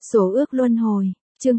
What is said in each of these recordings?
Số ước luân hồi, chương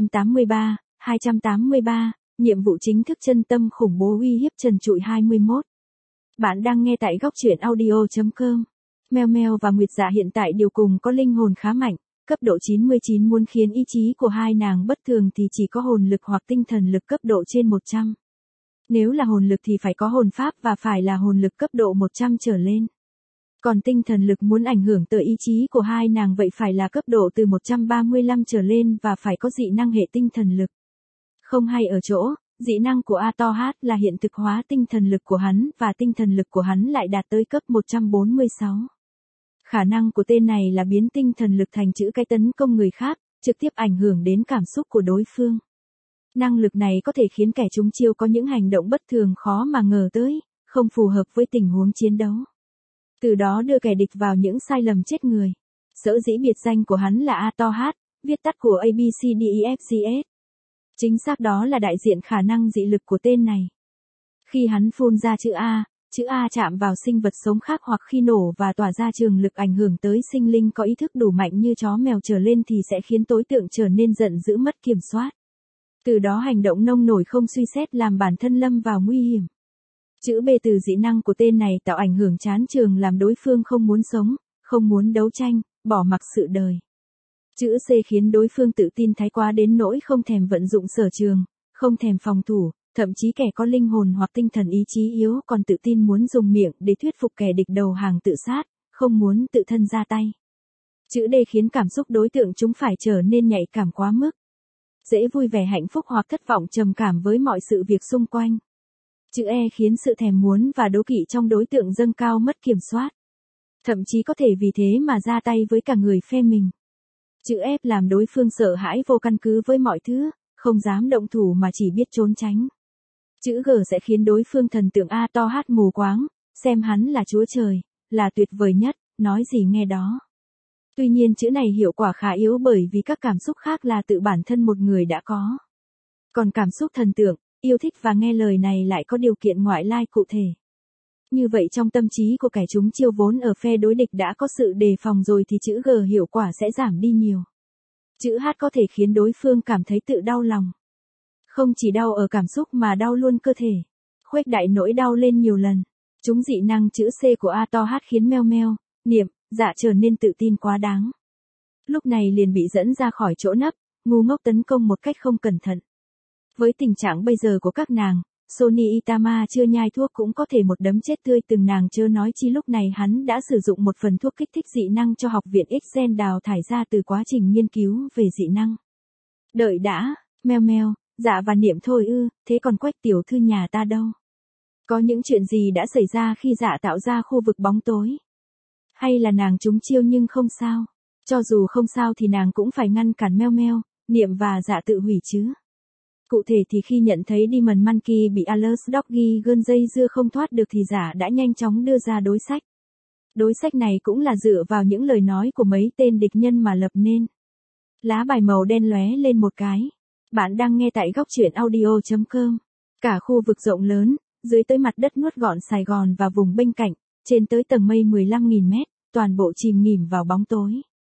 283, nhiệm vụ chính thức chân tâm khủng bố uy hiếp trần trụi 21. Bạn đang nghe tại góc truyện audio.com. Mèo Mèo và Nguyệt Dạ hiện tại đều cùng có linh hồn khá mạnh, cấp độ 99 muốn khiến ý chí của hai nàng bất thường thì chỉ có hồn lực hoặc tinh thần lực cấp độ trên 100. Nếu là hồn lực thì phải có hồn pháp và phải là hồn lực cấp độ 100 trở lên. Còn tinh thần lực muốn ảnh hưởng tới ý chí của hai nàng vậy phải là cấp độ từ 135 trở lên và phải có dị năng hệ tinh thần lực. Không hay ở chỗ, dị năng của Atohat là hiện thực hóa tinh thần lực của hắn và tinh thần lực của hắn lại đạt tới cấp 146. Khả năng của tên này là biến tinh thần lực thành chữ cái tấn công người khác, trực tiếp ảnh hưởng đến cảm xúc của đối phương. Năng lực này có thể khiến kẻ trúng chiêu có những hành động bất thường khó mà ngờ tới, không phù hợp với tình huống chiến đấu. Từ đó đưa kẻ địch vào những sai lầm chết người. Sở dĩ biệt danh của hắn là Atohat, viết tắt của ABCDEFGS. Chính xác đó là đại diện khả năng dị lực của tên này. Khi hắn phun ra chữ A chạm vào sinh vật sống khác hoặc khi nổ và tỏa ra trường lực ảnh hưởng tới sinh linh có ý thức đủ mạnh như chó mèo trở lên thì sẽ khiến đối tượng trở nên giận dữ mất kiểm soát. Từ đó hành động nông nổi không suy xét làm bản thân lâm vào nguy hiểm. Chữ B từ dị năng của tên này tạo ảnh hưởng chán trường làm đối phương không muốn sống, không muốn đấu tranh, bỏ mặc sự đời. Chữ C khiến đối phương tự tin thái quá đến nỗi không thèm vận dụng sở trường, không thèm phòng thủ, thậm chí kẻ có linh hồn hoặc tinh thần ý chí yếu còn tự tin muốn dùng miệng để thuyết phục kẻ địch đầu hàng tự sát, không muốn tự thân ra tay. Chữ D khiến cảm xúc đối tượng chúng phải trở nên nhạy cảm quá mức. Dễ vui vẻ hạnh phúc hoặc thất vọng trầm cảm với mọi sự việc xung quanh. Chữ E khiến sự thèm muốn và đố kỵ trong đối tượng dâng cao mất kiểm soát. Thậm chí có thể vì thế mà ra tay với cả người phe mình. Chữ F làm đối phương sợ hãi vô căn cứ với mọi thứ, không dám động thủ mà chỉ biết trốn tránh. Chữ G sẽ khiến đối phương thần tượng Atohat mù quáng, xem hắn là chúa trời, là tuyệt vời nhất, nói gì nghe đó. Tuy nhiên chữ này hiệu quả khá yếu bởi vì các cảm xúc khác là tự bản thân một người đã có. Còn cảm xúc thần tượng, yêu thích và nghe lời này lại có điều kiện ngoại lai cụ thể. Như vậy trong tâm trí của kẻ trúng chiêu vốn ở phe đối địch đã có sự đề phòng rồi thì chữ G hiệu quả sẽ giảm đi nhiều. Chữ H có thể khiến đối phương cảm thấy tự đau lòng. Không chỉ đau ở cảm xúc mà đau luôn cơ thể. Khuếch đại nỗi đau lên nhiều lần. Chúng dị năng chữ C của Atohat khiến Mèo Mèo, Niệm, Dạ trở nên tự tin quá đáng. Lúc này liền bị dẫn ra khỏi chỗ nấp, ngu ngốc tấn công một cách không cẩn thận. Với tình trạng bây giờ của các nàng, Sony Itama chưa nhai thuốc cũng có thể một đấm chết tươi từng nàng chớ nói chi lúc này hắn đã sử dụng một phần thuốc kích thích dị năng cho học viện X-Gen đào thải ra từ quá trình nghiên cứu về dị năng. Đợi đã, Mèo Mèo, Dạ và Niệm thôi ư, thế còn Quách tiểu thư nhà ta đâu? Có những chuyện gì đã xảy ra khi Dạ tạo ra khu vực bóng tối? Hay là nàng trúng chiêu nhưng không sao? Cho dù không sao thì nàng cũng phải ngăn cản Mèo Mèo, Niệm và Dạ tự hủy chứ. Cụ thể thì khi nhận thấy Demon Monkey bị Alert Doggy gơn dây dưa không thoát được thì Dạ đã nhanh chóng đưa ra đối sách. Đối sách này cũng là dựa vào những lời nói của mấy tên địch nhân mà lập nên. Lá bài màu đen lóe lên một cái. Bạn đang nghe tại góc truyện audio.com. Cả khu vực rộng lớn, dưới tới mặt đất nuốt gọn Sài Gòn và vùng bên cạnh, trên tới tầng mây 15.000 mét, toàn bộ chìm nghỉm vào bóng tối.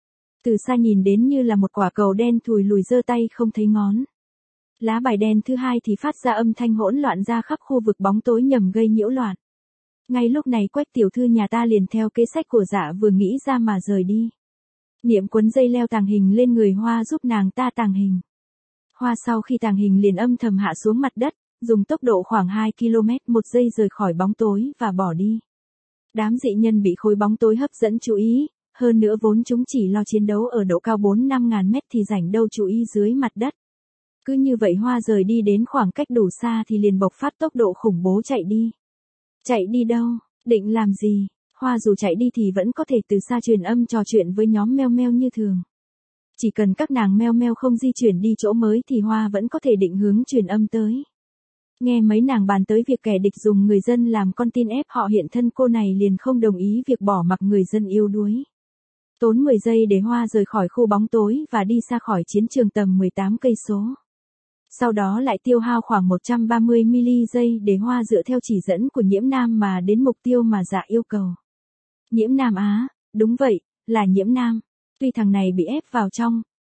Từ xa nhìn đến như là một quả cầu đen thùi lùi giơ tay không thấy ngón. Lá bài đen thứ hai thì phát ra âm thanh hỗn loạn ra khắp khu vực bóng tối nhằm gây nhiễu loạn. Ngay lúc này Quách tiểu thư nhà ta liền theo kế sách của Dạ vừa nghĩ ra mà rời đi. Niệm quấn dây leo tàng hình lên người Hoa giúp nàng ta tàng hình. Hoa sau khi tàng hình liền âm thầm hạ xuống mặt đất, dùng tốc độ khoảng 2 km một giây rời khỏi bóng tối và bỏ đi. Đám dị nhân bị khối bóng tối hấp dẫn chú ý, hơn nữa vốn chúng chỉ lo chiến đấu ở độ cao 4-5 ngàn mét thì rảnh đâu chú ý dưới mặt đất. Cứ như vậy Hoa rời đi đến khoảng cách đủ xa thì liền bộc phát tốc độ khủng bố chạy đi. Chạy đi đâu, định làm gì? Hoa dù chạy đi thì vẫn có thể từ xa truyền âm trò chuyện với nhóm Mèo Mèo như thường. Chỉ cần các nàng Mèo Mèo không di chuyển đi chỗ mới thì Hoa vẫn có thể định hướng truyền âm tới. Nghe mấy nàng bàn tới việc kẻ địch dùng người dân làm con tin ép họ hiện thân cô này liền không đồng ý việc bỏ mặc người dân yếu đuối. Tốn 10 giây để Hoa rời khỏi khu bóng tối và đi xa khỏi chiến trường tầm 18 cây số. Sau đó lại tiêu hao khoảng 130 giây để Hoa dựa theo chỉ dẫn của Nhiễm Nam mà đến mục tiêu mà Dạ yêu cầu. Nhiễm Nam á, đúng vậy, là Nhiễm Nam. Tuy thằng này bị ép vào trong,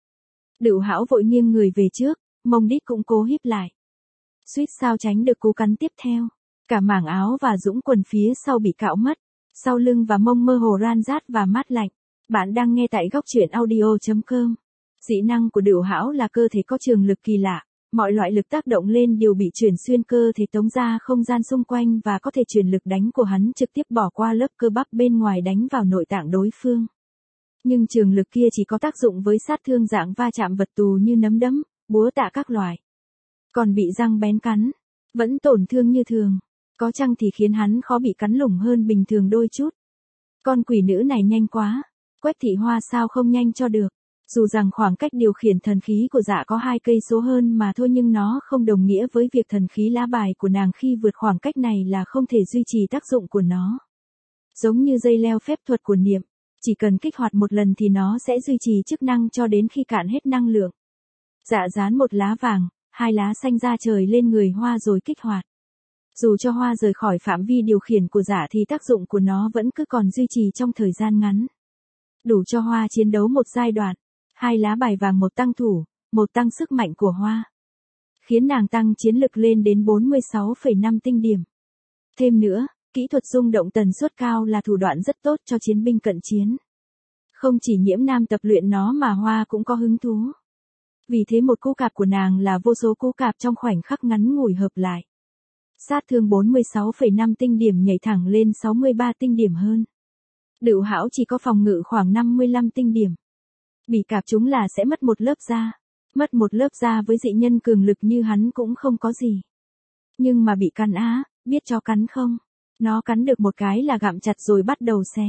Đựu Hão vội nghiêng người về trước, mông đít cũng cố híp lại. Suýt sao tránh được cú cắn tiếp theo. Cả mảng áo và dũng quần phía sau bị cạo mất. Sau lưng và mông mơ hồ ran rát và mát lạnh. Bạn đang nghe tại góc truyện audio.com. Dị năng của Đựu Hão là cơ thể có trường lực kỳ lạ. Mọi loại lực tác động lên đều bị chuyển xuyên cơ thể tống ra không gian xung quanh và có thể truyền lực đánh của hắn trực tiếp bỏ qua lớp cơ bắp bên ngoài đánh vào nội tạng đối phương. Nhưng trường lực kia chỉ có tác dụng với sát thương dạng va chạm vật tù như nấm đấm, búa tạ các loại. Còn bị răng bén cắn, vẫn tổn thương như thường. Có chăng thì khiến hắn khó bị cắn lủng hơn bình thường đôi chút. Con quỷ nữ này nhanh quá. Quách Thị Hoa sao không nhanh cho được. Dù rằng khoảng cách điều khiển thần khí của Dạ có 2 cây số hơn mà thôi, nhưng nó không đồng nghĩa với việc thần khí lá bài của nàng khi vượt khoảng cách này là không thể duy trì tác dụng của nó. Giống như dây leo phép thuật của niệm, chỉ cần kích hoạt một lần thì nó sẽ duy trì chức năng cho đến khi cạn hết năng lượng. Dạ dán một lá vàng, 2 lá xanh ra trời lên người Hoa rồi kích hoạt. Dù cho Hoa rời khỏi phạm vi điều khiển của Dạ thì tác dụng của nó vẫn cứ còn duy trì trong thời gian ngắn. Đủ cho Hoa chiến đấu một giai đoạn. 2 lá bài vàng, một tăng thủ, một tăng sức mạnh của Hoa. Khiến nàng tăng chiến lực lên đến 46,5 tinh điểm. Thêm nữa, kỹ thuật rung động tần suất cao là thủ đoạn rất tốt cho chiến binh cận chiến. Không chỉ Nhiễm Nam tập luyện nó mà Hoa cũng có hứng thú. Vì thế một cú cạp của nàng là vô số cú cạp trong khoảnh khắc ngắn ngủi hợp lại. Sát thương 46,5 tinh điểm nhảy thẳng lên 63 tinh điểm hơn. Đựu Hão chỉ có phòng ngự khoảng 55 tinh điểm. Bị cạp chúng là sẽ mất một lớp da. Mất một lớp da với dị nhân cường lực như hắn cũng không có gì. Nhưng mà bị cắn á, biết cho cắn không? Nó cắn được một cái là gặm chặt rồi bắt đầu xé.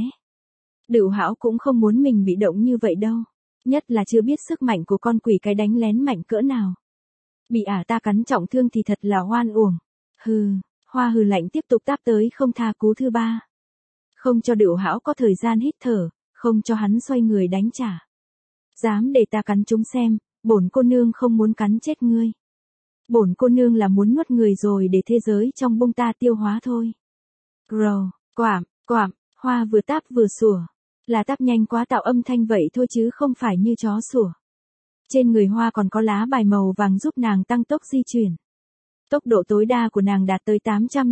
Đựu Hão cũng không muốn mình bị động như vậy đâu. Nhất là chưa biết sức mạnh của con quỷ cái đánh lén mạnh cỡ nào. Bị ta cắn trọng thương thì thật là oan uổng. Hừ, Hoa hừ lạnh tiếp tục táp tới không tha cú thứ 3. Không cho Đựu Hão có thời gian hít thở, không cho hắn xoay người đánh trả. Dám để ta cắn chúng xem, bổn cô nương không muốn cắn chết ngươi. Bổn cô nương là muốn nuốt người rồi để thế giới trong bông ta tiêu hóa thôi. Grow, quảm, Hoa vừa táp vừa sủa. Là táp nhanh quá tạo âm thanh vậy thôi chứ không phải như chó sủa. Trên người Hoa còn có lá bài màu vàng giúp nàng tăng tốc di chuyển. Tốc độ tối đa của nàng đạt tới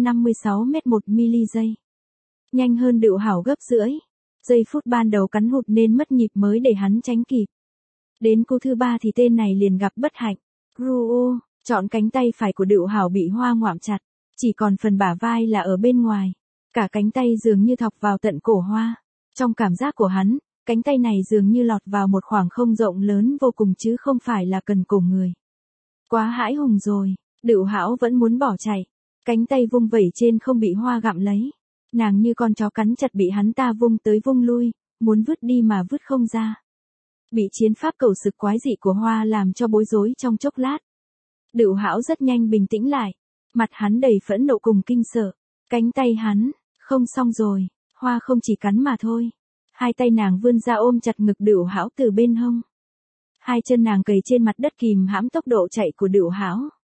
856 m/s. Nhanh hơn Đựu Hảo gấp rưỡi. Giây phút ban đầu cắn hụt nên mất nhịp mới để hắn tránh kịp. Đến cú thứ 3 thì tên này liền gặp bất hạnh. Ruu, chọn cánh tay phải của Đựu Hảo bị Hoa ngoạm chặt. Chỉ còn phần bả vai là ở bên ngoài. Cả cánh tay dường như thọc vào tận cổ Hoa. Trong cảm giác của hắn, cánh tay này dường như lọt vào một khoảng không rộng lớn vô cùng chứ không phải là cần cổ người. Quá hãi hùng rồi, Đựu Hảo vẫn muốn bỏ chạy. Cánh tay vung vẩy trên không bị Hoa gặm lấy. Nàng như con chó cắn chặt bị hắn ta vung tới vung lui, muốn vứt đi mà vứt không ra. Bị chiến pháp cầu sực quái dị của Hoa làm cho bối rối trong chốc lát. Đựu Hảo rất nhanh bình tĩnh lại. Mặt hắn đầy phẫn nộ cùng kinh sợ. Cánh tay hắn, không xong rồi, Hoa không chỉ cắn mà thôi. 2 tay nàng vươn ra ôm chặt ngực Đựu Hảo từ bên hông. 2 chân nàng cầy trên mặt đất kìm hãm tốc độ chạy của Đựu Hảo.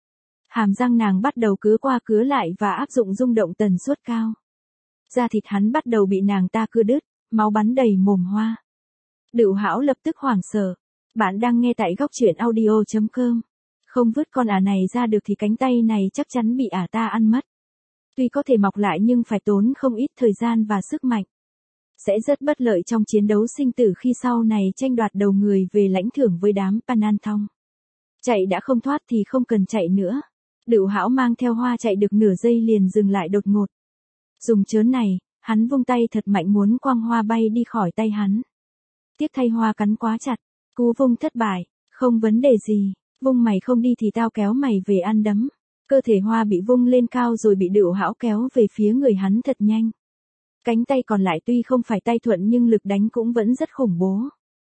Hàm răng nàng bắt đầu cứa qua cứa lại và áp dụng rung động tần suất cao. Da thịt hắn bắt đầu bị nàng ta cưa đứt, máu bắn đầy mồm Hoa. Đựu Hảo lập tức hoảng sợ. Bạn đang nghe tại góc truyện audio.com. Không vứt con này ra được thì cánh tay này chắc chắn bị ta ăn mất. Tuy có thể mọc lại nhưng phải tốn không ít thời gian và sức mạnh. Sẽ rất bất lợi trong chiến đấu sinh tử khi sau này tranh đoạt đầu người về lãnh thưởng với đám Pananthong. Chạy đã không thoát thì không cần chạy nữa. Đựu Hảo mang theo Hoa chạy được nửa giây liền dừng lại đột ngột. Dùng chớn này, hắn vung tay thật mạnh muốn quăng Hoa bay đi khỏi tay hắn. Tiếc thay Hoa cắn quá chặt, cú vung thất bại, không vấn đề gì, vung mày không đi thì tao kéo mày về ăn đấm. Cơ thể Hoa bị vung lên cao rồi bị Đựu Hảo kéo về phía người hắn thật nhanh. Cánh tay còn lại tuy không phải tay thuận nhưng lực đánh cũng vẫn rất khủng bố.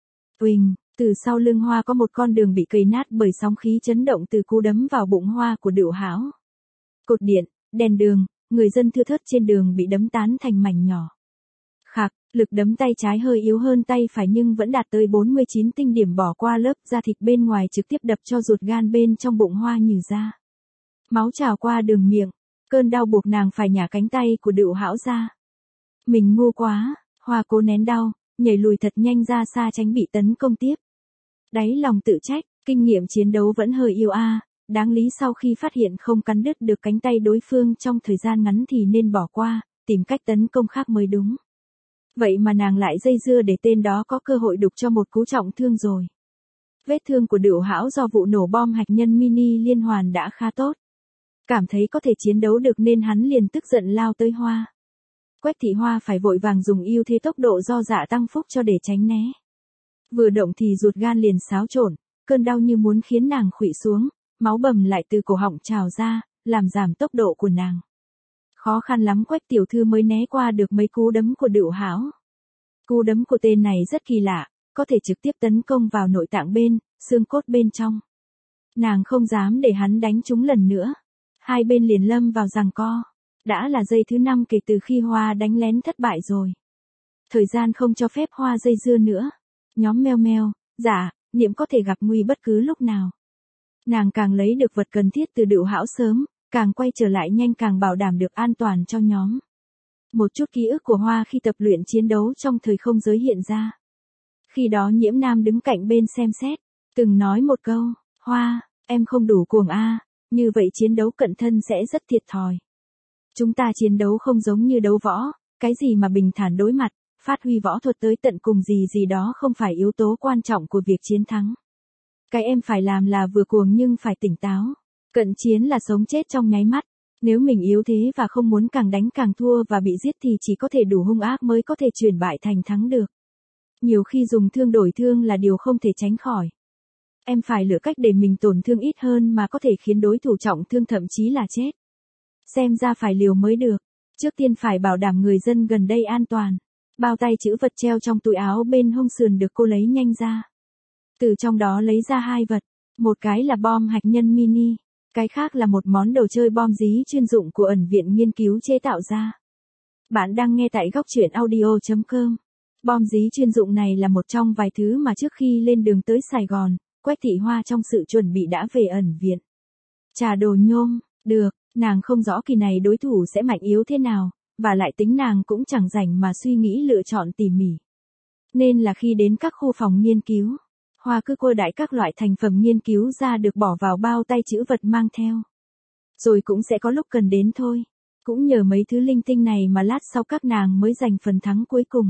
Uỳnh, từ sau lưng Hoa có một con đường bị cầy nát bởi sóng khí chấn động từ cú đấm vào bụng Hoa của Đựu Hảo. Cột điện, đèn đường, người dân thưa thớt trên đường bị đấm tán thành mảnh nhỏ. Khạc, lực đấm tay trái hơi yếu hơn tay phải nhưng vẫn đạt tới 49 tinh điểm bỏ qua lớp da thịt bên ngoài trực tiếp đập cho ruột gan bên trong bụng Hoa nhừ ra. Máu trào qua đường miệng, cơn đau buộc nàng phải nhả cánh tay của Đựu Hảo ra. Mình ngu quá, Hoa cố nén đau, nhảy lùi thật nhanh ra xa tránh bị tấn công tiếp. Đáy lòng tự trách, kinh nghiệm chiến đấu vẫn hơi yếu a. Đáng lý sau khi phát hiện không cắn đứt được cánh tay đối phương trong thời gian ngắn thì nên bỏ qua, tìm cách tấn công khác mới đúng. Vậy mà nàng lại dây dưa để tên đó có cơ hội đục cho một cú trọng thương rồi. Vết thương của Đựu Hão do vụ nổ bom hạt nhân mini liên hoàn đã khá tốt. Cảm thấy có thể chiến đấu được nên hắn liền tức giận lao tới Hoa. Quách Thị Hoa phải vội vàng dùng ưu thế tốc độ do Dạ Tăng Phúc cho để tránh né. Vừa động thì ruột gan liền xáo trộn, cơn đau như muốn khiến nàng khuỵu xuống, máu bầm lại từ cổ họng trào ra, làm giảm tốc độ của nàng. Khó khăn lắm Quách tiểu thư mới né qua được mấy cú đấm của Đựu Hão. Cú đấm của tên này rất kỳ lạ, có thể trực tiếp tấn công vào nội tạng bên, xương cốt bên trong. Nàng không dám để hắn đánh trúng lần nữa. Hai bên liền lâm vào giằng co. Đã là giây thứ 5 kể từ khi Hoa đánh lén thất bại rồi. Thời gian không cho phép Hoa dây dưa nữa. Nhóm meo meo, dạ, Niệm có thể gặp nguy bất cứ lúc nào. Nàng càng lấy được vật cần thiết từ Đựu Hão sớm, càng quay trở lại nhanh càng bảo đảm được an toàn cho nhóm. Một chút ký ức của Hoa khi tập luyện chiến đấu trong thời không giới hiện ra. Khi đó Nhiễm Nam đứng cạnh bên xem xét, từng nói một câu, Hoa, em không đủ cuồng a, như vậy chiến đấu cận thân sẽ rất thiệt thòi. Chúng ta chiến đấu không giống như đấu võ, cái gì mà bình thản đối mặt, phát huy võ thuật tới tận cùng gì đó không phải yếu tố quan trọng của việc chiến thắng. Cái em phải làm là vừa cuồng nhưng phải tỉnh táo. Cận chiến là sống chết trong nháy mắt. Nếu mình yếu thế và không muốn càng đánh càng thua và bị giết thì chỉ có thể đủ hung ác mới có thể chuyển bại thành thắng được. Nhiều khi dùng thương đổi thương là điều không thể tránh khỏi. Em phải lựa cách để mình tổn thương ít hơn mà có thể khiến đối thủ trọng thương thậm chí là chết. Xem ra phải liều mới được. Trước tiên phải bảo đảm người dân gần đây an toàn. Bao tay chữ vật treo trong túi áo bên hông sườn được cô lấy nhanh ra. Từ trong đó lấy ra 2 vật. Một cái là bom hạt nhân mini. Cái khác là một món đồ chơi bom dí chuyên dụng của ẩn viện nghiên cứu chế tạo ra. Bạn đang nghe tại góc truyện audio.com. Bom dí chuyên dụng này là một trong vài thứ mà trước khi lên đường tới Sài Gòn, Quách Thị Hoa trong sự chuẩn bị đã về ẩn viện. Trà đồ nhôm, được, nàng không rõ kỳ này đối thủ sẽ mạnh yếu thế nào, và lại tính nàng cũng chẳng rảnh mà suy nghĩ lựa chọn tỉ mỉ. Nên là khi đến các khu phòng nghiên cứu, Hoa cứ cô đại các loại thành phẩm nghiên cứu ra được bỏ vào bao tay chữ vật mang theo. Rồi cũng sẽ có lúc cần đến thôi. Cũng nhờ mấy thứ linh tinh này mà lát sau các nàng mới giành phần thắng cuối cùng.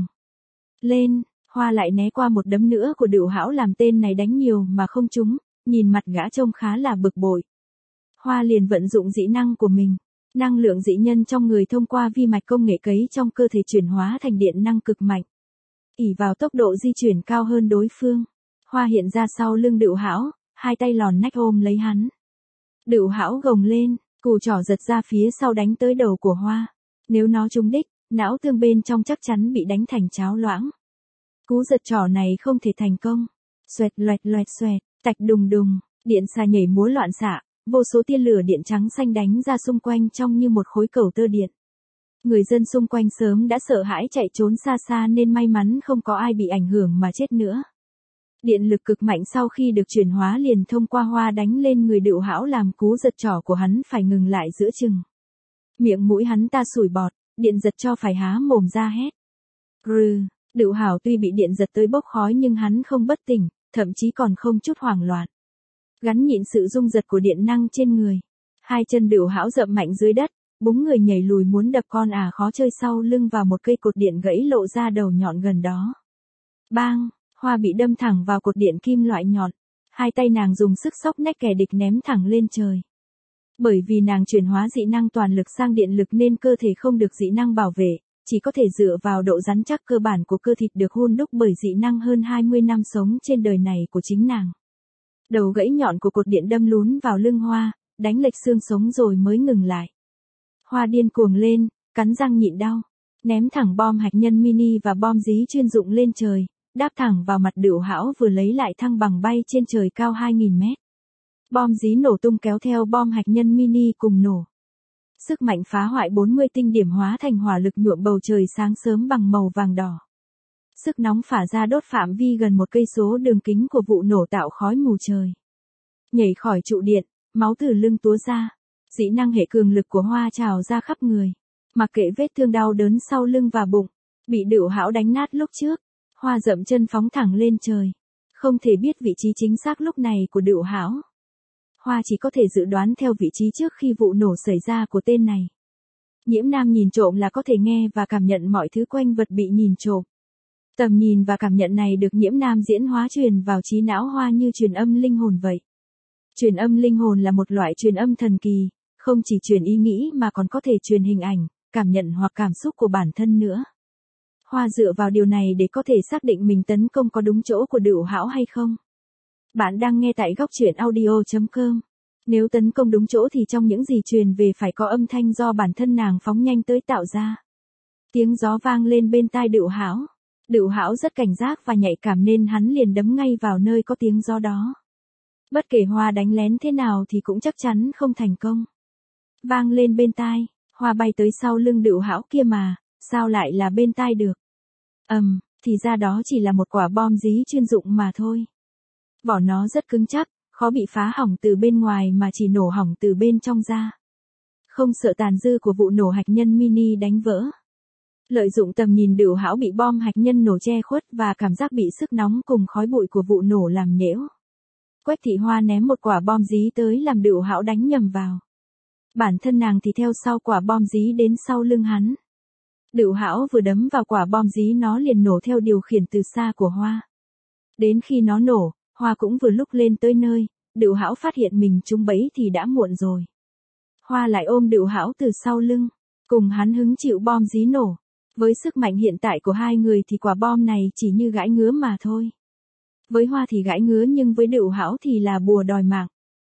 Lên, Hoa lại né qua một đấm nữa của Đựu Hão làm tên này đánh nhiều mà không trúng, nhìn mặt gã trông khá là bực bội. Hoa liền vận dụng dị năng của mình. Năng lượng dị nhân trong người thông qua vi mạch công nghệ cấy trong cơ thể chuyển hóa thành điện năng cực mạnh. Ỷ vào tốc độ di chuyển cao hơn đối phương. Hoa hiện ra sau lưng Đựu Hão, hai tay lòn nách ôm lấy hắn. Đựu Hão gồng lên, cù trỏ giật ra phía sau đánh tới đầu của Hoa. Nếu nó trúng đích, não tương bên trong chắc chắn bị đánh thành cháo loãng. Cú giật trỏ này không thể thành công. Xoẹt loẹt xoẹt, tạch đùng đùng, điện xà nhảy múa loạn xạ, vô số tia lửa điện trắng xanh đánh ra xung quanh trông như một khối cầu tơ điện. Người dân xung quanh sớm đã sợ hãi chạy trốn xa xa nên may mắn không có ai bị ảnh hưởng mà chết nữa. Điện lực cực mạnh sau khi được chuyển hóa liền thông qua Hoa đánh lên người Đựu Hão làm cú giật trỏ của hắn phải ngừng lại giữa chừng. Miệng mũi hắn ta sủi bọt, điện giật cho phải há mồm ra hét. Rừ, Đựu Hảo tuy bị điện giật tới bốc khói nhưng hắn không bất tỉnh, thậm chí còn không chút hoảng loạn. Gắn nhịn sự rung giật của điện năng trên người. Hai chân Đựu Hão dậm mạnh dưới đất, búng người nhảy lùi muốn đập con khó chơi sau lưng vào một cây cột điện gãy lộ ra đầu nhọn gần đó. Bang! Hoa bị đâm thẳng vào cột điện kim loại nhọn. Hai tay nàng dùng sức xốc nách kẻ địch ném thẳng lên trời. Bởi vì nàng chuyển hóa dị năng toàn lực sang điện lực nên cơ thể không được dị năng bảo vệ, chỉ có thể dựa vào độ rắn chắc cơ bản của cơ thịt được hun đúc bởi dị năng hơn 20 năm sống trên đời này của chính nàng. Đầu gãy nhọn của cột điện đâm lún vào lưng Hoa, đánh lệch xương sống rồi mới ngừng lại. Hoa điên cuồng lên, cắn răng nhịn đau, ném thẳng bom hạt nhân mini và bom dí chuyên dụng lên trời. Đáp thẳng vào mặt Đựu Hão vừa lấy lại thăng bằng bay trên trời cao 2.000 mét. Bom dí nổ tung kéo theo bom hạt nhân mini cùng nổ. Sức mạnh phá hoại 40 tinh điểm hóa thành hỏa lực nhuộm bầu trời sáng sớm bằng màu vàng đỏ. Sức nóng phả ra đốt phạm vi gần 1 cây số đường kính của vụ nổ tạo khói mù trời. Nhảy khỏi trụ điện, máu từ lưng túa ra. Dị năng hệ cường lực của Hoa trào ra khắp người. Mặc kệ vết thương đau đớn sau lưng và bụng, bị Đựu Hão đánh nát lúc trước. Hoa dậm chân phóng thẳng lên trời. Không thể biết vị trí chính xác lúc này của Đựu Hão. Hoa chỉ có thể dự đoán theo vị trí trước khi vụ nổ xảy ra của tên này. Nhiễm Nam nhìn trộm là có thể nghe và cảm nhận mọi thứ quanh vật bị nhìn trộm. Tầm nhìn và cảm nhận này được Nhiễm Nam diễn hóa truyền vào trí não Hoa như truyền âm linh hồn vậy. Truyền âm linh hồn là một loại truyền âm thần kỳ, không chỉ truyền ý nghĩ mà còn có thể truyền hình ảnh, cảm nhận hoặc cảm xúc của bản thân nữa. Hoa dựa vào điều này để có thể xác định mình tấn công có đúng chỗ của Đựu Hão hay không. Bạn đang nghe tại góc truyện audio.com. Nếu tấn công đúng chỗ thì trong những gì truyền về phải có âm thanh do bản thân nàng phóng nhanh tới tạo ra. Tiếng gió vang lên bên tai Đựu Hão. Đựu Hão rất cảnh giác và nhạy cảm nên hắn liền đấm ngay vào nơi có tiếng gió đó. Bất kể Hoa đánh lén thế nào thì cũng chắc chắn không thành công. Vang lên bên tai, Hoa bay tới sau lưng Đựu Hão kia mà, sao lại là bên tai được? Thì ra đó chỉ là một quả bom dí chuyên dụng mà thôi. Vỏ nó rất cứng chắc, khó bị phá hỏng từ bên ngoài mà chỉ nổ hỏng từ bên trong ra. Không sợ tàn dư của vụ nổ hạt nhân mini đánh vỡ. Lợi dụng tầm nhìn Đựu Hão bị bom hạt nhân nổ che khuất và cảm giác bị sức nóng cùng khói bụi của vụ nổ làm nhễu. Quách Thị Hoa ném một quả bom dí tới làm Đựu Hão đánh nhầm vào. Bản thân nàng thì theo sau quả bom dí đến sau lưng hắn. Đựu Hão vừa đấm vào quả bom dí nó liền nổ theo điều khiển từ xa của Hoa. Đến khi nó nổ, Hoa cũng vừa lúc lên tới nơi, Đựu Hão phát hiện mình trúng bẫy thì đã muộn rồi. Hoa lại ôm Đựu Hão từ sau lưng, cùng hắn hứng chịu bom dí nổ. Với sức mạnh hiện tại của hai người thì quả bom này chỉ như gãi ngứa mà thôi. Với Hoa thì gãi ngứa nhưng với Đựu Hão thì là bùa đòi mạng.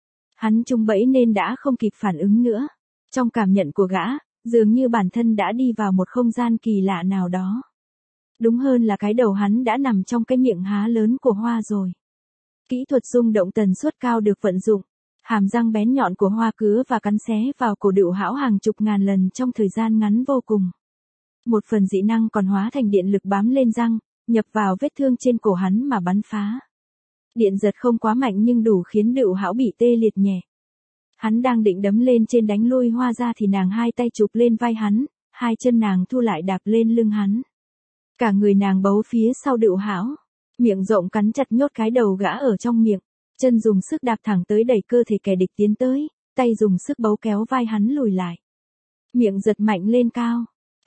Hắn trúng bẫy nên đã không kịp phản ứng nữa. Trong cảm nhận của gã, dường như bản thân đã đi vào một không gian kỳ lạ nào đó. Đúng hơn là cái đầu hắn đã nằm trong cái miệng há lớn của Hoa rồi. Kỹ thuật rung động tần suất cao được vận dụng. Hàm răng bén nhọn của Hoa cứa và cắn xé vào cổ Đựu Hão hàng chục ngàn lần trong thời gian ngắn vô cùng. Một phần dị năng còn hóa thành điện lực bám lên răng, nhập vào vết thương trên cổ hắn mà bắn phá. Điện giật không quá mạnh nhưng đủ khiến Đựu Hão bị tê liệt nhẹ. Hắn đang định đấm lên trên đánh lui Hoa ra thì nàng hai tay chụp lên vai hắn, hai chân nàng thu lại đạp lên lưng hắn. Cả người nàng bấu phía sau Đựu Hão, miệng rộng cắn chặt nhốt cái đầu gã ở trong miệng, chân dùng sức đạp thẳng tới đẩy cơ thể kẻ địch tiến tới, tay dùng sức bấu kéo vai hắn lùi lại. Miệng giật mạnh lên cao.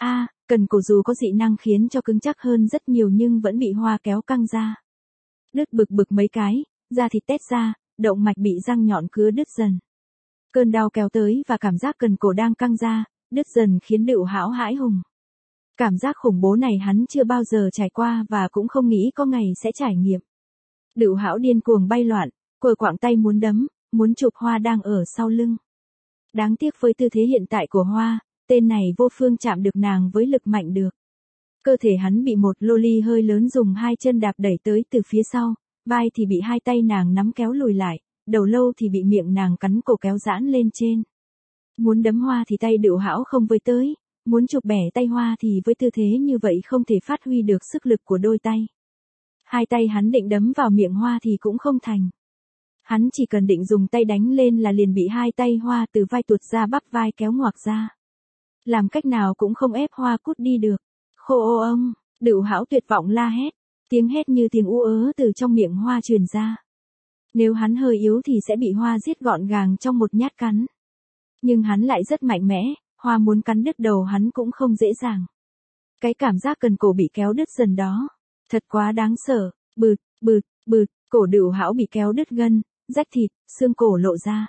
Cần cổ dù có dị năng khiến cho cứng chắc hơn rất nhiều nhưng vẫn bị Hoa kéo căng ra. Đứt bực mấy cái, da thịt tét ra, động mạch bị răng nhọn cứa đứt dần. Cơn đau kéo tới và cảm giác cần cổ đang căng ra, đứt dần khiến Đựu Hão hãi hùng. Cảm giác khủng bố này hắn chưa bao giờ trải qua và cũng không nghĩ có ngày sẽ trải nghiệm. Đựu Hão điên cuồng bay loạn, quờ quạng tay muốn đấm, muốn chụp Hoa đang ở sau lưng. Đáng tiếc với tư thế hiện tại của Hoa, tên này vô phương chạm được nàng với lực mạnh được. Cơ thể hắn bị một loli hơi lớn dùng hai chân đạp đẩy tới từ phía sau, vai thì bị hai tay nàng nắm kéo lùi lại, đầu lâu thì bị miệng nàng cắn cổ kéo giãn lên trên. Muốn đấm Hoa thì tay Đựu Hão không với tới, muốn chụp bẻ tay Hoa thì với tư thế như vậy không thể phát huy được sức lực của đôi tay. Hai tay hắn định đấm vào miệng Hoa thì cũng không thành. Hắn chỉ cần định dùng tay đánh lên là liền bị hai tay Hoa từ vai tuột ra bắp vai kéo ngoạc ra. Làm cách nào cũng không ép Hoa cút đi được. Khô ô ông, Đựu Hão tuyệt vọng la hét, tiếng hét như tiếng u ớ từ trong miệng Hoa truyền ra. Nếu hắn hơi yếu thì sẽ bị Hoa giết gọn gàng trong một nhát cắn. Nhưng hắn lại rất mạnh mẽ, Hoa muốn cắn đứt đầu hắn cũng không dễ dàng. Cái cảm giác cần cổ bị kéo đứt dần đó, thật quá đáng sợ, bụt, cổ Đựu Hão bị kéo đứt gân, rách thịt, xương cổ lộ ra.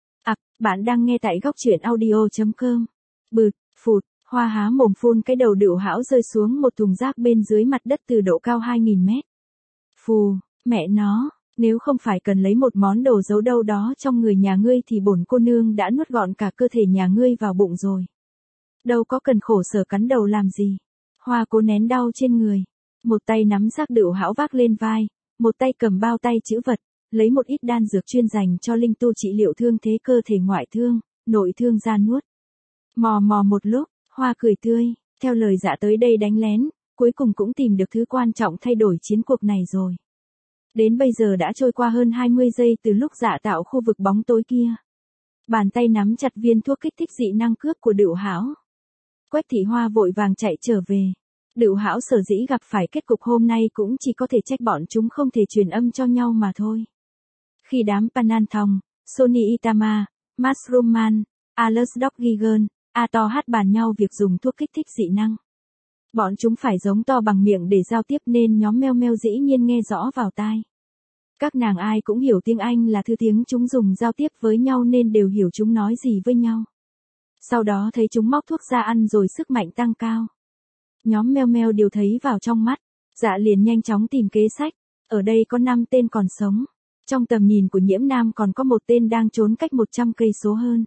Bạn đang nghe tại góc truyện audio.com. Phụt, Hoa há mồm phun cái đầu Đựu Hão rơi xuống một thùng rác bên dưới mặt đất từ độ cao 2000 mét. Phù, mẹ nó, nếu không phải cần lấy một món đồ giấu đâu đó trong người nhà ngươi thì bổn cô nương đã nuốt gọn cả cơ thể nhà ngươi vào bụng rồi. Đâu có cần khổ sở cắn đầu làm gì. Hoa cố nén đau trên người. Một tay nắm xác Đựu Hão vác lên vai, một tay cầm bao tay chữ vật, lấy một ít đan dược chuyên dành cho linh tu trị liệu thương thế cơ thể ngoại thương, nội thương ra nuốt. Mò một lúc, Hoa cười tươi, theo lời dạ tới đây đánh lén, cuối cùng cũng tìm được thứ quan trọng thay đổi chiến cuộc này rồi. Đến bây giờ đã trôi qua hơn 20 giây từ lúc dạ tạo khu vực bóng tối kia. Bàn tay nắm chặt viên thuốc kích thích dị năng cướp của Đựu Hão. Quách Thị Hoa vội vàng chạy trở về. Đựu Hão sở dĩ gặp phải kết cục hôm nay cũng chỉ có thể trách bọn chúng không thể truyền âm cho nhau mà thôi. Khi đám Pananthong, Sonny Itama, Mushroom Man, Alus Doggigan, Ato hát bàn nhau việc dùng thuốc kích thích dị năng. Bọn chúng phải giống to bằng miệng để giao tiếp nên nhóm meo meo dĩ nhiên nghe rõ vào tai. Các nàng ai cũng hiểu tiếng Anh là thứ tiếng chúng dùng giao tiếp với nhau nên đều hiểu chúng nói gì với nhau. Sau đó thấy chúng móc thuốc ra ăn rồi sức mạnh tăng cao. Nhóm meo meo đều thấy vào trong mắt, Dạ liền nhanh chóng tìm kế sách, ở đây có 5 tên còn sống. Trong tầm nhìn của Nhiễm Nam còn có một tên đang trốn cách 100 cây số hơn.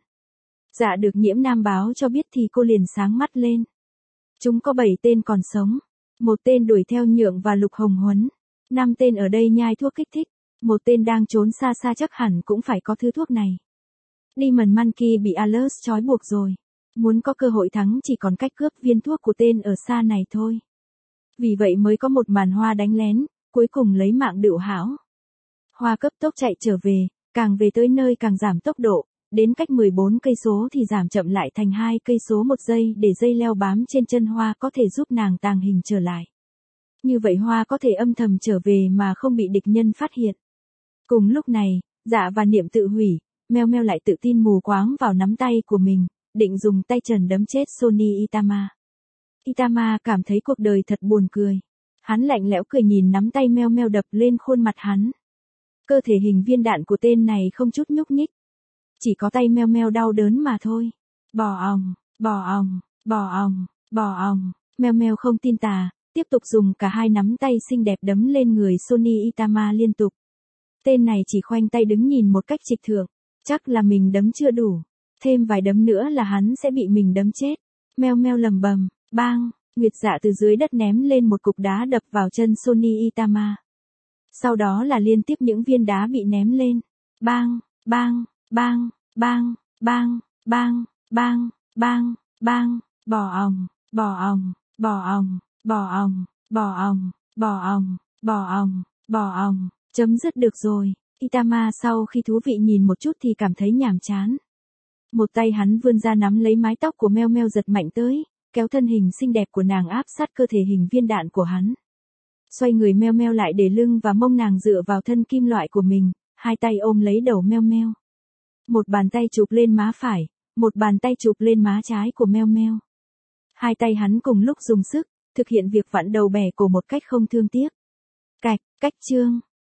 Dạ được Nhiễm Nam báo cho biết thì cô liền sáng mắt lên. Chúng có 7 tên còn sống, một tên đuổi theo Nhượng và Lục Hồng Huấn, 5 tên ở đây nhai thuốc kích thích, một tên đang trốn xa xa chắc hẳn cũng phải có thứ thuốc này. Demon Monkey bị Alus trói buộc rồi, muốn có cơ hội thắng chỉ còn cách cướp viên thuốc của tên ở xa này thôi. Vì vậy mới có một màn Hoa đánh lén, cuối cùng lấy mạng Đựu Hão. Hoa cấp tốc chạy trở về, càng về tới nơi càng giảm tốc độ, đến cách 14 cây số thì giảm chậm lại thành 2 cây số một giây để dây leo bám trên chân Hoa có thể giúp nàng tàng hình trở lại. Như vậy Hoa có thể âm thầm trở về mà không bị địch nhân phát hiện. Cùng lúc này, Dạ và Niệm tự hủy, meo meo lại tự tin mù quáng vào nắm tay của mình, định dùng tay trần đấm chết Sonny Itama. Itama cảm thấy cuộc đời thật buồn cười. Hắn lạnh lẽo cười nhìn nắm tay meo meo đập lên khuôn mặt hắn. Cơ thể hình viên đạn của tên này không chút nhúc nhích. Chỉ có tay meo meo đau đớn mà thôi. Bò ong, bò ong, bò ong, bò ong. Meo meo không tin tà, tiếp tục dùng cả hai nắm tay xinh đẹp đấm lên người Sonny Itama liên tục. Tên này chỉ khoanh tay đứng nhìn một cách trịch thượng. Chắc là mình đấm chưa đủ. Thêm vài đấm nữa là hắn sẽ bị mình đấm chết. Meo meo lầm bầm, bang, Nguyệt Dạ từ dưới đất ném lên một cục đá đập vào chân Sonny Itama. Sau đó là liên tiếp những viên đá bị ném lên. Bang, bang, bang, bang, bang, bang, bang, bang, bang, bò ong, bò ong, bò ong, bò ong, bò ong, bò ong, bò ong, bò ong. Chấm dứt được rồi. Itama sau khi thú vị nhìn một chút thì cảm thấy nhàm chán. Một tay hắn vươn ra nắm lấy mái tóc của meo meo giật mạnh tới, kéo thân hình xinh đẹp của nàng áp sát cơ thể hình viên đạn của hắn. Xoay người meo meo lại để lưng và mông nàng dựa vào thân kim loại của mình, hai tay ôm lấy đầu meo meo. Một bàn tay chụp lên má phải, một bàn tay chụp lên má trái của meo meo. Hai tay hắn cùng lúc dùng sức, thực hiện việc vặn đầu bẻ cổ một cách không thương tiếc. Cạch, cách chương.